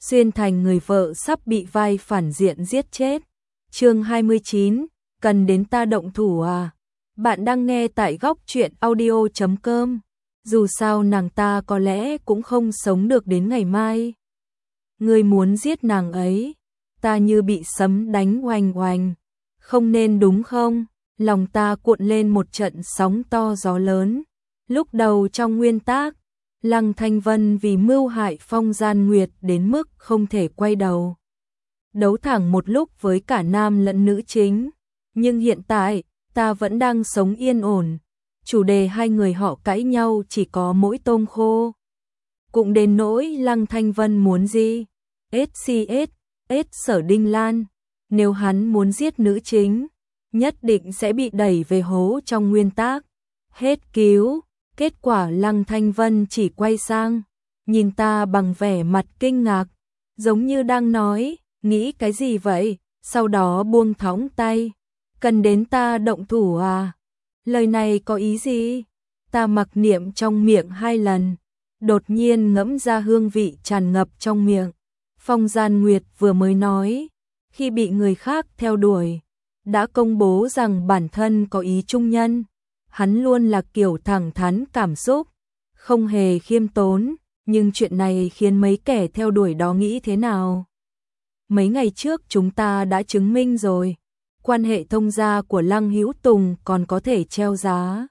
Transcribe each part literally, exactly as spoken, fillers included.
xuyên thành người vợ sắp bị vai phản diện giết chết. Chương hai mươi chín, cần đến ta động thủ à? Bạn đang nghe tại góc truyện audio chấm com. Dù sao nàng ta có lẽ cũng không sống được đến ngày mai. Ngươi muốn giết nàng ấy, ta như bị sấm đánh oanh oanh. Không nên đúng không? Lòng ta cuộn lên một trận sóng to gió lớn. Lúc đầu trong nguyên tác, Lăng Thanh Vân vì mưu hại Phong Gian Nguyệt đến mức không thể quay đầu. Đấu thẳng một lúc với cả nam lẫn nữ chính. Nhưng hiện tại, ta vẫn đang sống yên ổn. Chủ đề hai người họ cãi nhau chỉ có mỗi tôm khô. Cũng đến nỗi Lăng Thanh Vân muốn gì? ét xê ét, ét Sở Đinh Lan. Nếu hắn muốn giết nữ chính, nhất định sẽ bị đẩy về hố trong nguyên tác. Hết cứu. Kết quả Lăng Thanh Vân chỉ quay sang, nhìn ta bằng vẻ mặt kinh ngạc, giống như đang nói, nghĩ cái gì vậy, sau đó buông thõng tay, cần đến ta động thủ à? Lời này có ý gì? Ta mặc niệm trong miệng hai lần, đột nhiên ngẫm ra hương vị tràn ngập trong miệng. Phong Gian Nguyệt vừa mới nói, khi bị người khác theo đuổi, đã công bố rằng bản thân có ý trung nhân. Hắn luôn là kiểu thẳng thắn cảm xúc, không hề khiêm tốn, nhưng chuyện này khiến mấy kẻ theo đuổi đó nghĩ thế nào? Mấy ngày trước chúng ta đã chứng minh rồi, quan hệ thông gia của Lăng Hữu Tùng còn có thể treo giá.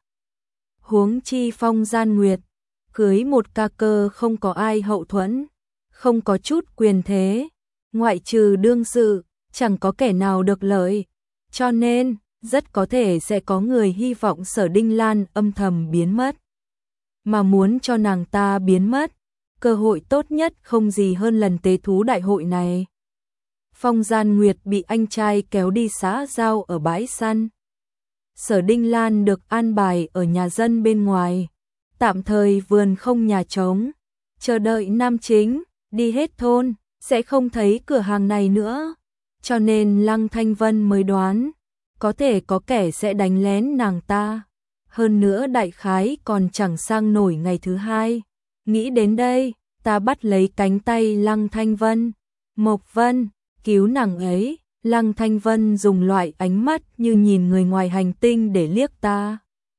Huống chi Phong Gian Nguyệt, cưới một ca cơ không có ai hậu thuẫn, không có chút quyền thế, ngoại trừ đương sự, chẳng có kẻ nào được lợi, cho nên rất có thể sẽ có người hy vọng Sở Đinh Lan âm thầm biến mất. Mà muốn cho nàng ta biến mất, cơ hội tốt nhất không gì hơn lần tế thú đại hội này. Phong Gian Nguyệt bị anh trai kéo đi xã giao ở bãi săn. Sở Đinh Lan được an bài ở nhà dân bên ngoài, tạm thời vườn không nhà trống, chờ đợi nam chính, đi hết thôn, sẽ không thấy cửa hàng này nữa. Cho nên Lăng Thanh Vân mới đoán, có thể có kẻ sẽ đánh lén nàng ta. Hơn nữa đại khái còn chẳng sang nổi ngày thứ hai. Nghĩ đến đây, ta bắt lấy cánh tay Lăng Thanh Vân. Mộc Vân, cứu nàng ấy. Lăng Thanh Vân dùng loại ánh mắt như nhìn người ngoài hành tinh để liếc ta.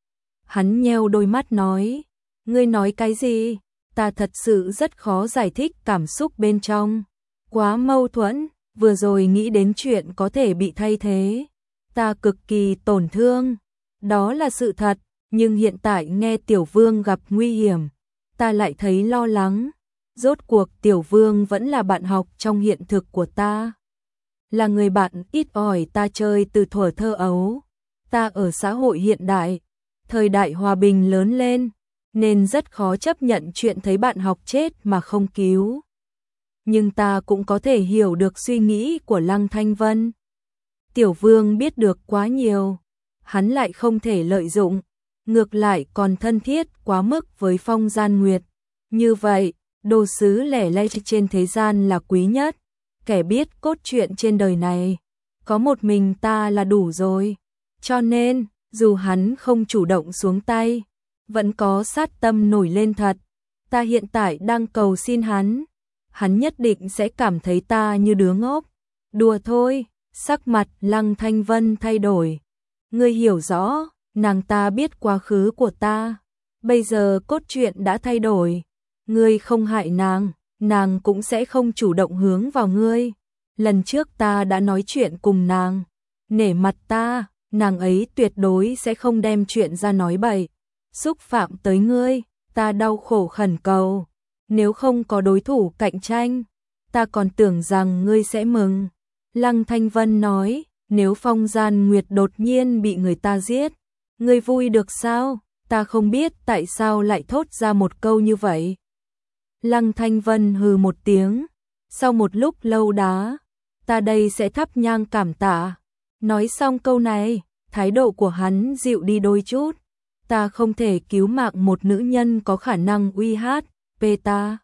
Hắn nheo đôi mắt nói, ngươi nói cái gì? Ta thật sự rất khó giải thích cảm xúc bên trong. Quá mâu thuẫn, vừa rồi nghĩ đến chuyện có thể bị thay thế. Ta cực kỳ tổn thương, đó là sự thật, nhưng hiện tại nghe Tiểu Vương gặp nguy hiểm, ta lại thấy lo lắng. Rốt cuộc Tiểu Vương vẫn là bạn học trong hiện thực của ta, là người bạn ít ỏi ta chơi từ thuở thơ ấu. Ta ở xã hội hiện đại, thời đại hòa bình lớn lên, nên rất khó chấp nhận chuyện thấy bạn học chết mà không cứu. Nhưng ta cũng có thể hiểu được suy nghĩ của Lăng Thanh Vân. Tiểu Vương biết được quá nhiều, hắn lại không thể lợi dụng, ngược lại còn thân thiết quá mức với Phong Gian Nguyệt. Như vậy, đồ sứ lẻ loi trên thế gian là quý nhất, kẻ biết cốt truyện trên đời này, có một mình ta là đủ rồi. Cho nên, dù hắn không chủ động xuống tay, vẫn có sát tâm nổi lên thật. Ta hiện tại đang cầu xin hắn, hắn nhất định sẽ cảm thấy ta như đứa ngốc. Đùa thôi. Sắc mặt Lăng Thanh Vân thay đổi. Ngươi hiểu rõ, nàng ta biết quá khứ của ta. Bây giờ cốt truyện đã thay đổi. Ngươi không hại nàng, nàng cũng sẽ không chủ động hướng vào ngươi. Lần trước ta đã nói chuyện cùng nàng. Nể mặt ta, nàng ấy tuyệt đối sẽ không đem chuyện ra nói bậy. Xúc phạm tới ngươi, ta đau khổ khẩn cầu. Nếu không có đối thủ cạnh tranh, ta còn tưởng rằng ngươi sẽ mừng. Lăng Thanh Vân nói, nếu Phong Gian Nguyệt đột nhiên bị người ta giết, ngươi vui được sao? Ta không biết tại sao lại thốt ra một câu như vậy. Lăng Thanh Vân hừ một tiếng, sau một lúc lâu đá, ta đây sẽ thắp nhang cảm tạ. Nói xong câu này, thái độ của hắn dịu đi đôi chút. Ta không thể cứu mạng một nữ nhân có khả năng uy hát, về ta.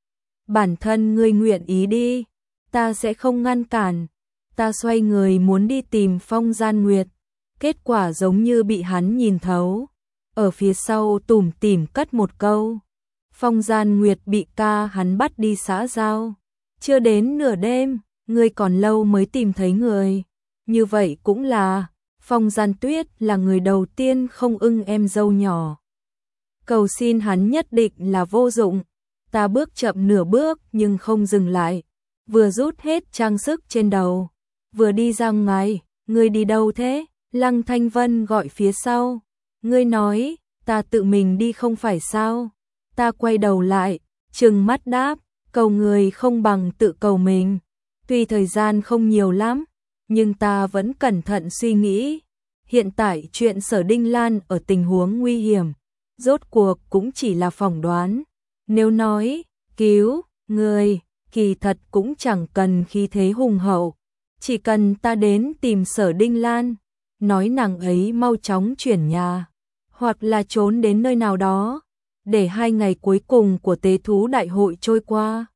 Bản thân ngươi nguyện ý đi, ta sẽ không ngăn cản. Ta xoay người muốn đi tìm Phong Gian Nguyệt, kết quả giống như bị hắn nhìn thấu, ở phía sau tủm tỉm cất một câu. Phong Gian Nguyệt bị ca hắn bắt đi xã giao, Chưa đến nửa đêm, ngươi còn lâu mới tìm thấy người. Như vậy cũng là, Phong Gian Tuyết là người đầu tiên không ưng em dâu nhỏ. Cầu xin hắn nhất định là vô dụng. Ta bước chậm nửa bước nhưng không dừng lại. Vừa rút hết trang sức trên đầu. Vừa đi ra ngoài, ngươi đi đâu thế? Lăng Thanh Vân gọi phía sau. Ngươi nói, ta tự mình đi không phải sao? Ta quay đầu lại, trừng mắt đáp, cầu người không bằng tự cầu mình. Tuy thời gian không nhiều lắm, nhưng ta vẫn cẩn thận suy nghĩ. Hiện tại chuyện Sở Đinh Lan ở tình huống nguy hiểm, rốt cuộc cũng chỉ là phỏng đoán. Nếu nói, cứu, người, kỳ thật cũng chẳng cần khí thế hùng hậu. Chỉ cần ta đến tìm Sở Đinh Lan, nói nàng ấy mau chóng chuyển nhà, hoặc là trốn đến nơi nào đó, để hai ngày cuối cùng của tế thú đại hội trôi qua.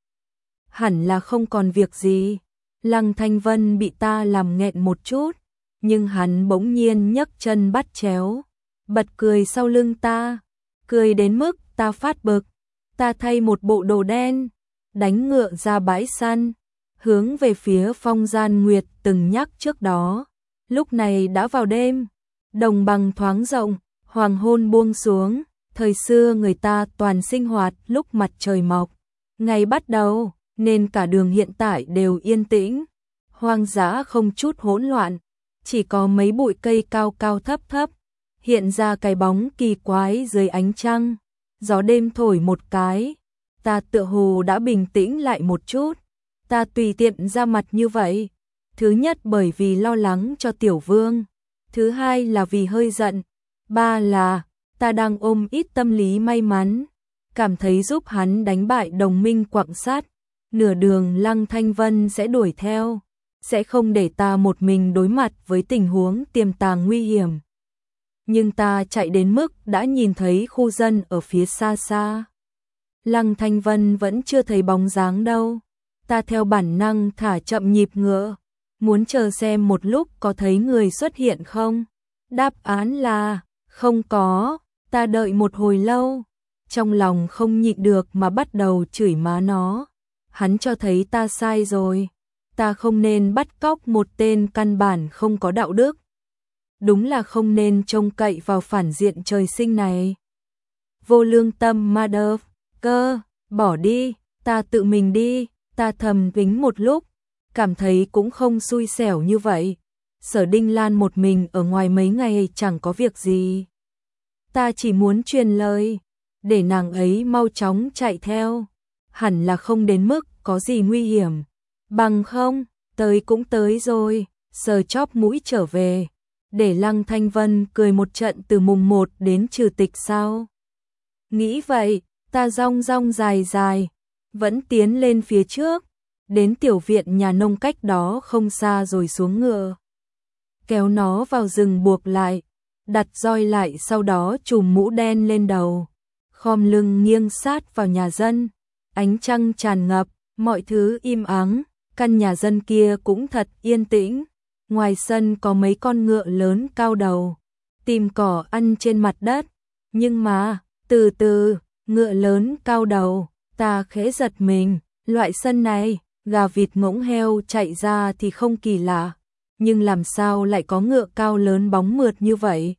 Hẳn là không còn việc gì. Lăng Thanh Vân bị ta làm nghẹn một chút, nhưng hắn bỗng nhiên nhấc chân bắt chéo, bật cười sau lưng ta, cười đến mức ta phát bực. Ta thay một bộ đồ đen, đánh ngựa ra bãi săn, hướng về phía Phong Gian Nguyệt từng nhắc trước đó. Lúc này đã vào đêm, đồng bằng thoáng rộng, hoàng hôn buông xuống. Thời xưa người ta toàn sinh hoạt lúc mặt trời mọc, ngày bắt đầu, nên cả đường hiện tại đều yên tĩnh, hoang dã không chút hỗn loạn, chỉ có mấy bụi cây cao cao thấp thấp, hiện ra cái bóng kỳ quái dưới ánh trăng. Gió đêm thổi một cái, ta tựa hồ đã bình tĩnh lại một chút. Ta tùy tiện ra mặt như vậy, thứ nhất bởi vì lo lắng cho Tiểu Vương, thứ hai là vì hơi giận, ba là ta đang ôm ít tâm lý may mắn, cảm thấy giúp hắn đánh bại đồng minh quặng sát. Nửa đường Lăng Thanh Vân sẽ đuổi theo, sẽ không để ta một mình đối mặt với tình huống tiềm tàng nguy hiểm. Nhưng ta chạy đến mức đã nhìn thấy khu dân ở phía xa xa. Lăng Thanh Vân vẫn chưa thấy bóng dáng đâu. Ta theo bản năng thả chậm nhịp ngựa, muốn chờ xem một lúc có thấy người xuất hiện không. Đáp án là không có. Ta đợi một hồi lâu, trong lòng không nhịn được mà bắt đầu chửi má nó. Hắn cho thấy ta sai rồi, ta không nên bắt cóc một tên căn bản không có đạo đức. Đúng là không nên trông cậy vào phản diện trời sinh này. Vô lương tâm ma đơ, cơ, bỏ đi, ta tự mình đi. Ta thầm tính một lúc, cảm thấy cũng không xui xẻo như vậy. Sở Đinh Lan một mình ở ngoài mấy ngày chẳng có việc gì. Ta chỉ muốn truyền lời, để nàng ấy mau chóng chạy theo. Hẳn là không đến mức có gì nguy hiểm. Bằng không, tới cũng tới rồi, sờ chóp mũi trở về. Để Lăng Thanh Vân cười một trận từ mùng một đến trừ tịch sao? Nghĩ vậy, ta rong rong dài dài, vẫn tiến lên phía trước, đến tiểu viện nhà nông cách đó không xa rồi xuống ngựa. Kéo nó vào rừng buộc lại, đặt roi lại sau đó trùm mũ đen lên đầu, khom lưng nghiêng sát vào nhà dân. Ánh trăng tràn ngập, mọi thứ im ắng, căn nhà dân kia cũng thật yên tĩnh. Ngoài sân có mấy con ngựa lớn cao đầu, tìm cỏ ăn trên mặt đất. Nhưng mà, từ từ, ngựa lớn cao đầu, ta khẽ giật mình. Loại sân này, gà vịt ngỗng heo chạy ra thì không kỳ lạ, nhưng làm sao lại có ngựa cao lớn bóng mượt như vậy?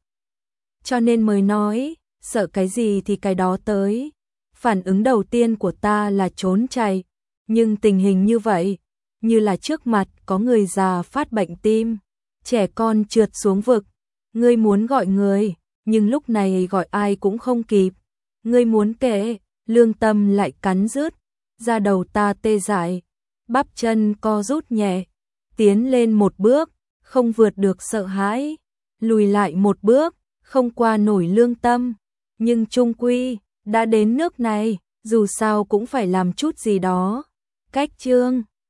Cho nên mới nói, sợ cái gì thì cái đó tới. Phản ứng đầu tiên của ta là trốn chạy, nhưng tình hình như vậy, như là trước mặt có người già phát bệnh tim, trẻ con trượt xuống vực. Ngươi muốn gọi người, nhưng lúc này gọi ai cũng không kịp. Ngươi muốn kể, lương tâm lại cắn rứt, da đầu ta tê dại, bắp chân co rút nhẹ, tiến lên một bước, không vượt được sợ hãi, lùi lại một bước, không qua nổi lương tâm. Nhưng chung quy, đã đến nước này, dù sao cũng phải làm chút gì đó. Cách chương